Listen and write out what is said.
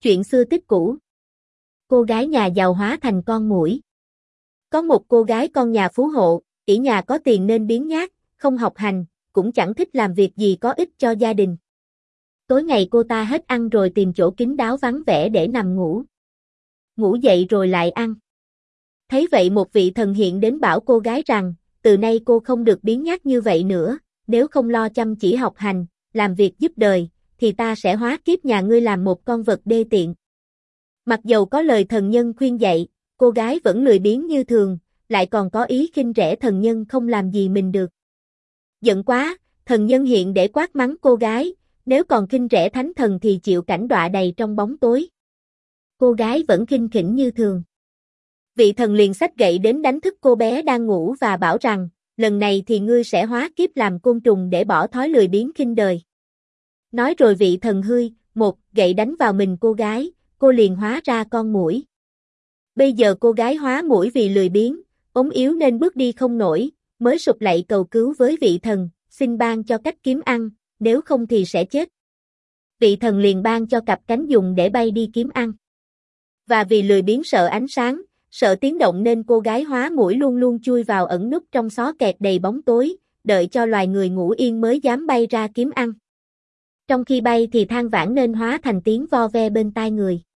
Chuyện xưa tích cũ. Cô gái nhà giàu hóa thành con muỗi. Có một cô gái con nhà phú hộ, ỷ nhà có tiền nên biếng nhác, không học hành, cũng chẳng thích làm việc gì có ích cho gia đình. Tối ngày cô ta hết ăn rồi tìm chỗ kín đáo vắng vẻ để nằm ngủ. Ngủ dậy rồi lại ăn. Thấy vậy một vị thần hiện đến bảo cô gái rằng, từ nay cô không được biếng nhác như vậy nữa, nếu không lo chăm chỉ học hành, làm việc giúp đời, thì ta sẽ hóa kiếp nhà ngươi làm một con vật đê tiện. Mặc dầu có lời thần nhân khuyên dạy, cô gái vẫn lười biếng như thường, lại còn có ý khinh rẻ thần nhân không làm gì mình được. Giận quá, thần nhân hiện để quát mắng cô gái, nếu còn khinh rẻ thánh thần thì chịu cảnh đọa đầy trong bóng tối. Cô gái vẫn khinh khỉnh như thường. Vị thần liền xách gậy đến đánh thức cô bé đang ngủ và bảo rằng, lần này thì ngươi sẽ hóa kiếp làm côn trùng để bỏ thói lười biếng khinh đời. Nói rồi vị thần hươi, một gậy đánh vào mình cô gái, cô liền hóa ra con muỗi. Bây giờ cô gái hóa muỗi vì lười biếng, ốm yếu nên bước đi không nổi, mới sụp lạy cầu cứu với vị thần, xin ban cho cách kiếm ăn, nếu không thì sẽ chết. Vị thần liền ban cho cặp cánh dùng để bay đi kiếm ăn. Và vì lười biếng sợ ánh sáng, sợ tiếng động nên cô gái hóa muỗi luôn luôn chui vào ẩn núp trong xó kẹt đầy bóng tối, đợi cho loài người ngủ yên mới dám bay ra kiếm ăn. Trong khi bay thì than vãn nên hóa thành tiếng vo ve bên tai người.